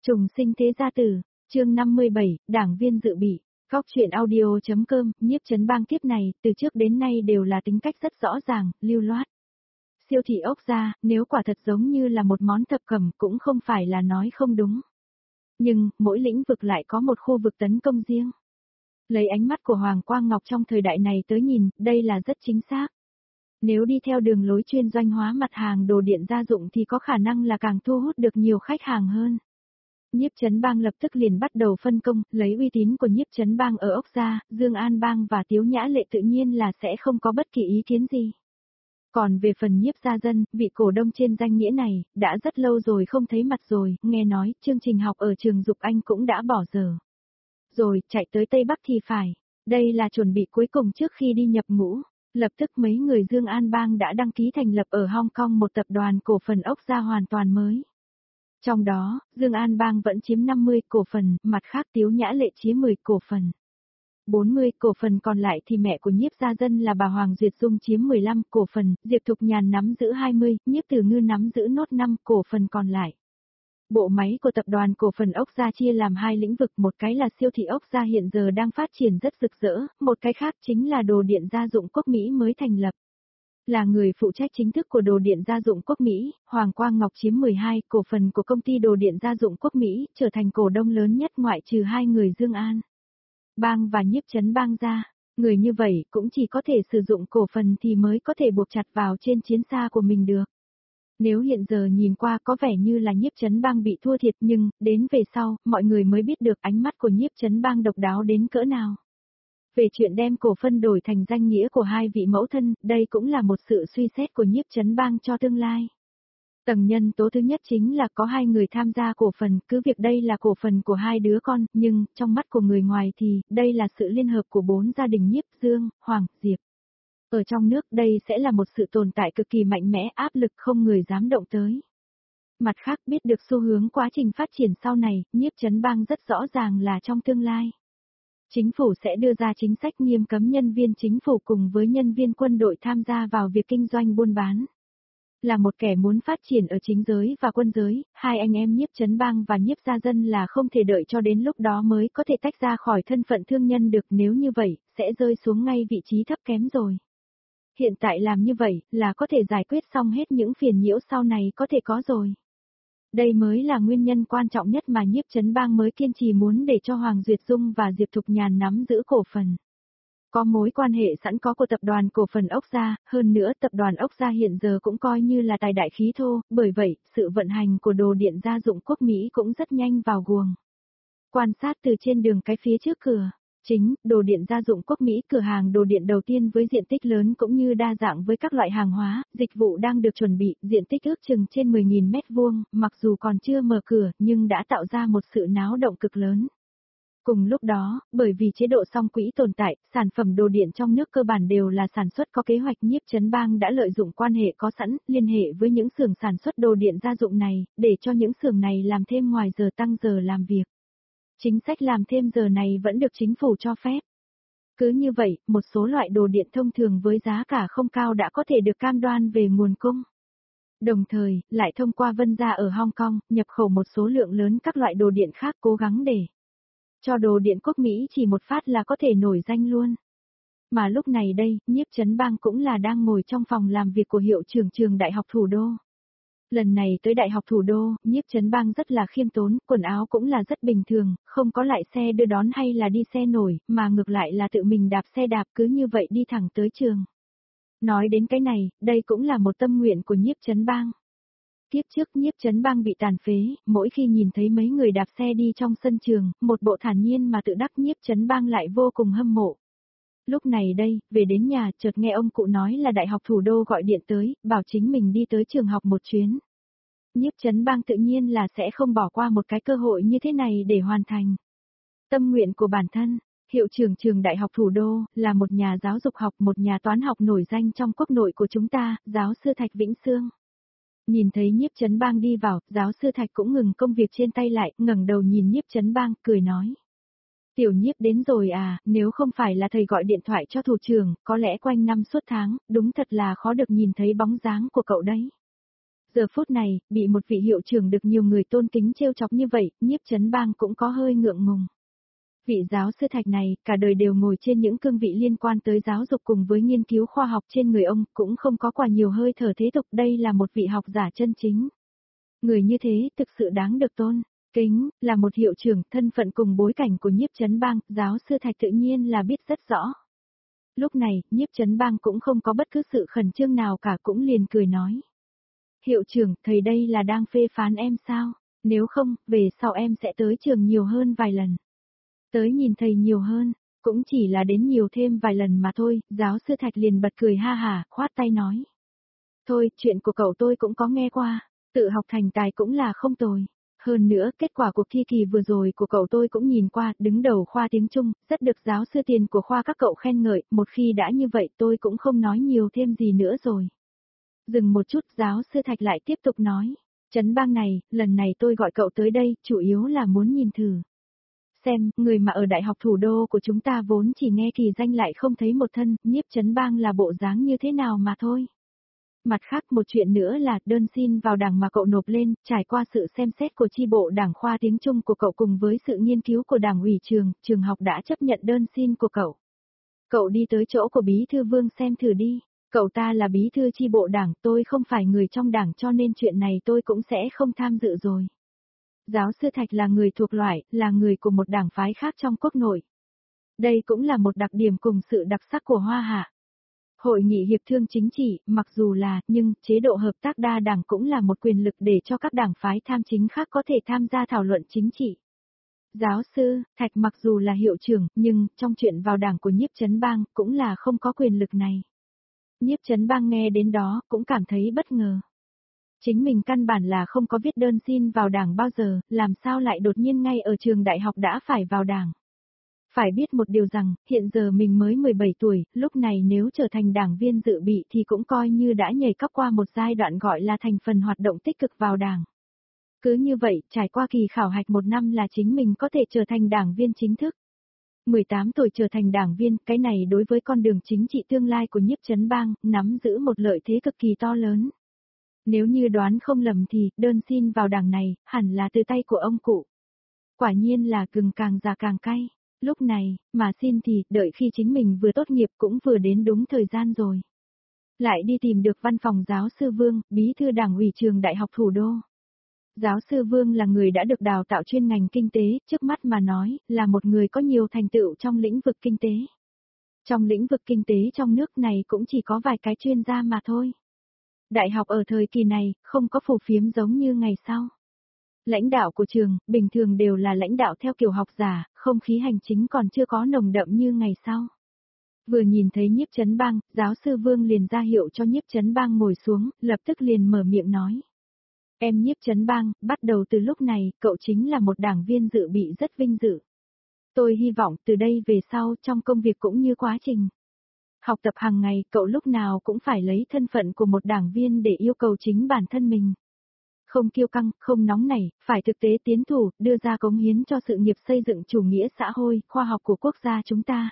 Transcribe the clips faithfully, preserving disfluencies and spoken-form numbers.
Trùng sinh thế gia tử, chương năm mươi bảy, đảng viên dự bị, góc truyện audio.com, Nhiếp Chấn Bang kiếp này, từ trước đến nay đều là tính cách rất rõ ràng, lưu loát. Siêu thị ốc gia, nếu quả thật giống như là một món thập cẩm cũng không phải là nói không đúng. Nhưng, mỗi lĩnh vực lại có một khu vực tấn công riêng. Lấy ánh mắt của Hoàng Quang Ngọc trong thời đại này tới nhìn, đây là rất chính xác. Nếu đi theo đường lối chuyên doanh hóa mặt hàng đồ điện gia dụng thì có khả năng là càng thu hút được nhiều khách hàng hơn. Nhiếp Chấn Bang lập tức liền bắt đầu phân công, lấy uy tín của Nhiếp Chấn Bang ở ốc gia, Dương An Bang và Tiếu Nhã Lệ tự nhiên là sẽ không có bất kỳ ý kiến gì. Còn về phần Nhiếp gia dân, vị cổ đông trên danh nghĩa này, đã rất lâu rồi không thấy mặt rồi, nghe nói, chương trình học ở trường Dục Anh cũng đã bỏ dở. Rồi, chạy tới Tây Bắc thì phải, đây là chuẩn bị cuối cùng trước khi đi nhập ngũ. Lập tức mấy người Dương An Bang đã đăng ký thành lập ở Hong Kong một tập đoàn cổ phần ốc gia hoàn toàn mới. Trong đó, Dương An Bang vẫn chiếm năm mươi cổ phần, mặt khác Tiếu Nhã Lệ chiếm mười cổ phần. bốn mươi cổ phần còn lại thì mẹ của Nhiếp gia dân là bà Hoàng Duyệt Dung chiếm mười lăm cổ phần, Diệp Thục Nhàn nắm giữ hai mươi, Nhiếp Tử Ngư nắm giữ nốt năm cổ phần còn lại. Bộ máy của tập đoàn cổ phần ốc gia chia làm hai lĩnh vực, một cái là siêu thị ốc gia hiện giờ đang phát triển rất rực rỡ, một cái khác chính là đồ điện gia dụng quốc Mỹ mới thành lập. Là người phụ trách chính thức của đồ điện gia dụng quốc Mỹ, Hoàng Quang Ngọc chiếm mười hai cổ phần của công ty đồ điện gia dụng quốc Mỹ, trở thành cổ đông lớn nhất ngoại trừ hai người Dương An Bang và Nhiếp Chấn Bang ra. Người như vậy cũng chỉ có thể sử dụng cổ phần thì mới có thể buộc chặt vào trên chiến xa của mình được. Nếu hiện giờ nhìn qua có vẻ như là Nhiếp Chấn Bang bị thua thiệt nhưng, đến về sau, mọi người mới biết được ánh mắt của Nhiếp Chấn Bang độc đáo đến cỡ nào. Về chuyện đem cổ phân đổi thành danh nghĩa của hai vị mẫu thân, đây cũng là một sự suy xét của Nhiếp Chấn Bang cho tương lai. Tầng nhân tố thứ nhất chính là có hai người tham gia cổ phần, cứ việc đây là cổ phần của hai đứa con, nhưng, trong mắt của người ngoài thì, đây là sự liên hợp của bốn gia đình Nhiếp, Dương, Hoàng, Diệp. Ở trong nước đây sẽ là một sự tồn tại cực kỳ mạnh mẽ, áp lực không người dám động tới. Mặt khác biết được xu hướng quá trình phát triển sau này, Nhiếp Chấn Bang rất rõ ràng là trong tương lai. Chính phủ sẽ đưa ra chính sách nghiêm cấm nhân viên chính phủ cùng với nhân viên quân đội tham gia vào việc kinh doanh buôn bán. Là một kẻ muốn phát triển ở chính giới và quân giới, hai anh em Nhiếp Chấn Bang và Nhiếp gia dân là không thể đợi cho đến lúc đó mới có thể tách ra khỏi thân phận thương nhân được, nếu như vậy, sẽ rơi xuống ngay vị trí thấp kém rồi. Hiện tại làm như vậy, là có thể giải quyết xong hết những phiền nhiễu sau này có thể có rồi. Đây mới là nguyên nhân quan trọng nhất mà Nhiếp Chấn Bang mới kiên trì muốn để cho Hoàng Duyệt Dung và Diệp Thục Nhàn nắm giữ cổ phần. Có mối quan hệ sẵn có của tập đoàn cổ phần ốc gia, hơn nữa tập đoàn ốc gia hiện giờ cũng coi như là tài đại khí thô, bởi vậy, sự vận hành của đồ điện gia dụng quốc Mỹ cũng rất nhanh vào guồng. Quan sát từ trên đường cái phía trước cửa. Chính, đồ điện gia dụng quốc Mỹ, cửa hàng đồ điện đầu tiên với diện tích lớn cũng như đa dạng với các loại hàng hóa, dịch vụ đang được chuẩn bị, diện tích ước chừng trên mười nghìn mét vuông, mặc dù còn chưa mở cửa nhưng đã tạo ra một sự náo động cực lớn. Cùng lúc đó, bởi vì chế độ song quỹ tồn tại, sản phẩm đồ điện trong nước cơ bản đều là sản xuất có kế hoạch. Nhiếp Chấn Bang đã lợi dụng quan hệ có sẵn, liên hệ với những xưởng sản xuất đồ điện gia dụng này, để cho những xưởng này làm thêm ngoài giờ tăng giờ làm việc. Chính sách làm thêm giờ này vẫn được chính phủ cho phép. Cứ như vậy, một số loại đồ điện thông thường với giá cả không cao đã có thể được cam đoan về nguồn cung. Đồng thời, lại thông qua Vân Gia ở Hong Kong, nhập khẩu một số lượng lớn các loại đồ điện khác, cố gắng để cho đồ điện quốc Mỹ chỉ một phát là có thể nổi danh luôn. Mà lúc này đây, Nhiếp Chấn Bang cũng là đang ngồi trong phòng làm việc của hiệu trưởng trường Đại học Thủ đô. Lần này tới Đại học Thủ đô, Nhiếp Chấn Bang rất là khiêm tốn, quần áo cũng là rất bình thường, không có lại xe đưa đón hay là đi xe nổi, mà ngược lại là tự mình đạp xe đạp, cứ như vậy đi thẳng tới trường. Nói đến cái này, đây cũng là một tâm nguyện của Nhiếp Chấn Bang. Kiếp trước Nhiếp Chấn Bang bị tàn phế, mỗi khi nhìn thấy mấy người đạp xe đi trong sân trường, một bộ thản nhiên mà tự đắc, Nhiếp Chấn Bang lại vô cùng hâm mộ. Lúc này đây, về đến nhà, chợt nghe ông cụ nói là Đại học Thủ đô gọi điện tới, bảo chính mình đi tới trường học một chuyến. Nhiếp Chấn Bang tự nhiên là sẽ không bỏ qua một cái cơ hội như thế này để hoàn thành tâm nguyện của bản thân. Hiệu trưởng trường Đại học Thủ đô, là một nhà giáo dục học, một nhà toán học nổi danh trong quốc nội của chúng ta, giáo sư Thạch Vĩnh Sương. Nhìn thấy Nhiếp Chấn Bang đi vào, giáo sư Thạch cũng ngừng công việc trên tay lại, ngẩng đầu nhìn Nhiếp Chấn Bang, cười nói. Tiểu Nhiếp đến rồi à, nếu không phải là thầy gọi điện thoại cho thủ trưởng, có lẽ quanh năm suốt tháng, đúng thật là khó được nhìn thấy bóng dáng của cậu đấy. Giờ phút này, bị một vị hiệu trưởng được nhiều người tôn kính trêu chọc như vậy, Nhiếp Chấn Bang cũng có hơi ngượng ngùng. Vị giáo sư Thạch này, cả đời đều ngồi trên những cương vị liên quan tới giáo dục cùng với nghiên cứu khoa học trên người ông, cũng không có quá nhiều hơi thở thế tục, đây là một vị học giả chân chính. Người như thế, thực sự đáng được tôn kính, là một hiệu trưởng, thân phận cùng bối cảnh của Nhiếp Chấn Bang, giáo sư Thạch tự nhiên là biết rất rõ. Lúc này, Nhiếp Chấn Bang cũng không có bất cứ sự khẩn trương nào cả, cũng liền cười nói. Hiệu trưởng, thầy đây là đang phê phán em sao? Nếu không, về sau em sẽ tới trường nhiều hơn vài lần. Tới nhìn thầy nhiều hơn, cũng chỉ là đến nhiều thêm vài lần mà thôi, giáo sư Thạch liền bật cười ha hả, khoát tay nói. Thôi, chuyện của cậu tôi cũng có nghe qua, tự học thành tài cũng là không tồi. Hơn nữa, kết quả cuộc thi kỳ vừa rồi của cậu tôi cũng nhìn qua, đứng đầu khoa tiếng Trung, rất được giáo sư tiền của khoa các cậu khen ngợi, một khi đã như vậy tôi cũng không nói nhiều thêm gì nữa rồi. Dừng một chút, giáo sư Thạch lại tiếp tục nói. Chấn Bang này, lần này tôi gọi cậu tới đây, chủ yếu là muốn nhìn thử. Xem, người mà ở Đại học Thủ đô của chúng ta vốn chỉ nghe kỳ danh lại không thấy một thân, Nhiếp Chấn Bang là bộ dáng như thế nào mà thôi. Mặt khác một chuyện nữa là đơn xin vào đảng mà cậu nộp lên, trải qua sự xem xét của chi bộ đảng khoa tiếng Trung của cậu cùng với sự nghiên cứu của đảng ủy trường, trường học đã chấp nhận đơn xin của cậu. Cậu đi tới chỗ của Bí thư Vương xem thử đi, cậu ta là bí thư chi bộ đảng, tôi không phải người trong đảng cho nên chuyện này tôi cũng sẽ không tham dự rồi. Giáo sư Thạch là người thuộc loại, là người của một đảng phái khác trong quốc nội. Đây cũng là một đặc điểm cùng sự đặc sắc của Hoa Hạ. Hội nghị hiệp thương chính trị, mặc dù là, nhưng, chế độ hợp tác đa đảng cũng là một quyền lực để cho các đảng phái tham chính khác có thể tham gia thảo luận chính trị. Giáo sư, Thạch mặc dù là hiệu trưởng, nhưng, trong chuyện vào đảng của Nhiếp Chấn Bang, cũng là không có quyền lực này. Nhiếp Chấn Bang nghe đến đó, cũng cảm thấy bất ngờ. Chính mình căn bản là không có viết đơn xin vào đảng bao giờ, làm sao lại đột nhiên ngay ở trường đại học đã phải vào đảng. Phải biết một điều rằng, hiện giờ mình mới mười bảy tuổi, lúc này nếu trở thành đảng viên dự bị thì cũng coi như đã nhảy cấp qua một giai đoạn gọi là thành phần hoạt động tích cực vào đảng. Cứ như vậy, trải qua kỳ khảo hạch một năm là chính mình có thể trở thành đảng viên chính thức. mười tám tuổi trở thành đảng viên, cái này đối với con đường chính trị tương lai của Nhiếp Chấn Bang, nắm giữ một lợi thế cực kỳ to lớn. Nếu như đoán không lầm thì, đơn xin vào đảng này, hẳn là từ tay của ông cụ. Quả nhiên là gừng càng già càng cay. Lúc này, mà xin thì, đợi khi chính mình vừa tốt nghiệp cũng vừa đến đúng thời gian rồi. Lại đi tìm được văn phòng giáo sư Vương, bí thư đảng ủy trường Đại học Thủ đô. Giáo sư Vương là người đã được đào tạo chuyên ngành kinh tế, trước mắt mà nói, là một người có nhiều thành tựu trong lĩnh vực kinh tế. Trong lĩnh vực kinh tế trong nước này cũng chỉ có vài cái chuyên gia mà thôi. Đại học ở thời kỳ này, không có phù phiếm giống như ngày sau. Lãnh đạo của trường, bình thường đều là lãnh đạo theo kiểu học giả, không khí hành chính còn chưa có nồng đậm như ngày sau. Vừa nhìn thấy Nhiếp Chấn Bang, giáo sư Vương liền ra hiệu cho Nhiếp Chấn Bang ngồi xuống, lập tức liền mở miệng nói. Em Nhiếp Chấn Bang, bắt đầu từ lúc này, cậu chính là một đảng viên dự bị rất vinh dự. Tôi hy vọng từ đây về sau trong công việc cũng như quá trình học tập hàng ngày, cậu lúc nào cũng phải lấy thân phận của một đảng viên để yêu cầu chính bản thân mình. Không kiêu căng, không nóng nảy, phải thực tế tiến thủ, đưa ra cống hiến cho sự nghiệp xây dựng chủ nghĩa xã hội, khoa học của quốc gia chúng ta.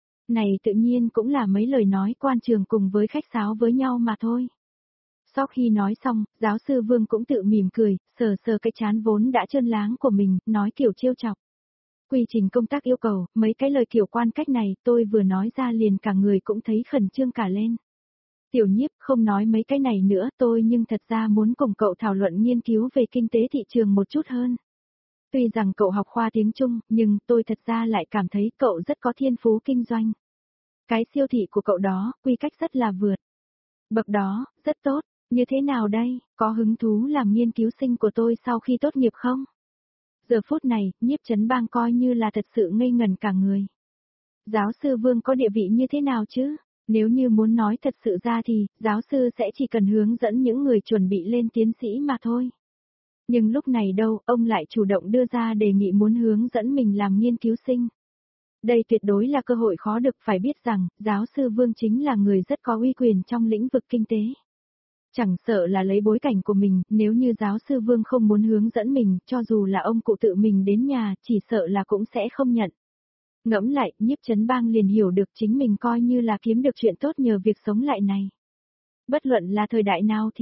Này tự nhiên cũng là mấy lời nói quan trường cùng với khách sáo với nhau mà thôi. Sau khi nói xong, giáo sư Vương cũng tự mỉm cười, sờ sờ cái chán vốn đã trơn láng của mình, nói kiểu trêu chọc. Quy trình công tác yêu cầu, mấy cái lời kiểu quan cách này, tôi vừa nói ra liền cả người cũng thấy khẩn trương cả lên. Tiểu Nhiếp, không nói mấy cái này nữa, tôi nhưng thật ra muốn cùng cậu thảo luận nghiên cứu về kinh tế thị trường một chút hơn. Tuy rằng cậu học khoa tiếng Trung, nhưng tôi thật ra lại cảm thấy cậu rất có thiên phú kinh doanh. Cái siêu thị của cậu đó, quy cách rất là vượt. Bậc đó, rất tốt, như thế nào đây, có hứng thú làm nghiên cứu sinh của tôi sau khi tốt nghiệp không? Giờ phút này, Nhiếp Chấn Bang coi như là thật sự ngây ngẩn cả người. Giáo sư Vương có địa vị như thế nào chứ? Nếu như muốn nói thật sự ra thì, giáo sư sẽ chỉ cần hướng dẫn những người chuẩn bị lên tiến sĩ mà thôi. Nhưng lúc này đâu, ông lại chủ động đưa ra đề nghị muốn hướng dẫn mình làm nghiên cứu sinh. Đây tuyệt đối là cơ hội khó được, phải biết rằng, giáo sư Vương chính là người rất có uy quyền trong lĩnh vực kinh tế. Chẳng sợ là lấy bối cảnh của mình, nếu như giáo sư Vương không muốn hướng dẫn mình, cho dù là ông cụ tự mình đến nhà, chỉ sợ là cũng sẽ không nhận. Ngẫm lại, Nhiếp Chấn Bang liền hiểu được chính mình coi như là kiếm được chuyện tốt nhờ việc sống lại này. Bất luận là thời đại nào thì,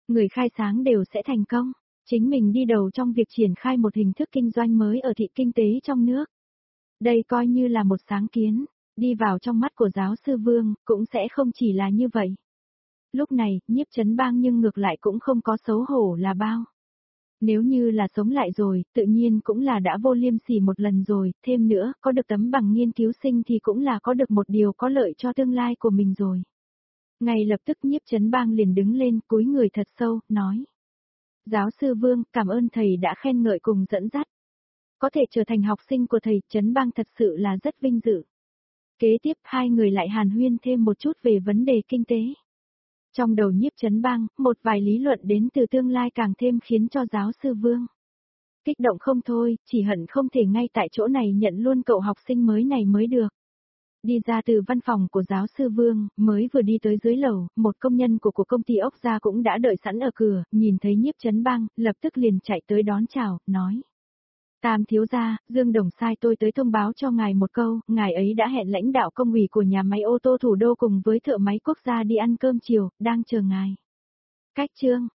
Người khai sáng đều sẽ thành công, chính mình đi đầu trong việc triển khai một hình thức kinh doanh mới ở thị kinh tế trong nước. Đây coi như là một sáng kiến, đi vào trong mắt của giáo sư Vương, cũng sẽ không chỉ là như vậy. Lúc này, Nhiếp Chấn Bang nhưng ngược lại cũng không có xấu hổ là bao. Nếu như là sống lại rồi, tự nhiên cũng là đã vô liêm sỉ một lần rồi, thêm nữa, có được tấm bằng nghiên cứu sinh thì cũng là có được một điều có lợi cho tương lai của mình rồi. Ngay lập tức Nhiếp Chấn Bang liền đứng lên, cúi người thật sâu, nói. Giáo sư Vương, cảm ơn thầy đã khen ngợi cùng dẫn dắt. Có thể trở thành học sinh của thầy, Chấn Bang thật sự là rất vinh dự. Kế tiếp hai người lại hàn huyên thêm một chút về vấn đề kinh tế. Trong đầu Nhiếp Chấn Bang, một vài lý luận đến từ tương lai càng thêm khiến cho giáo sư Vương kích động không thôi, chỉ hận không thể ngay tại chỗ này nhận luôn cậu học sinh mới này mới được. Đi ra từ văn phòng của giáo sư Vương, mới vừa đi tới dưới lầu, một công nhân của của công ty ốc gia cũng đã đợi sẵn ở cửa, nhìn thấy Nhiếp Chấn Bang, lập tức liền chạy tới đón chào, nói. Tam thiếu gia, Dương Đồng sai tôi tới thông báo cho ngài một câu, ngài ấy đã hẹn lãnh đạo công ủy của nhà máy ô tô thủ đô cùng với thợ máy quốc gia đi ăn cơm chiều, đang chờ ngài. Cách chương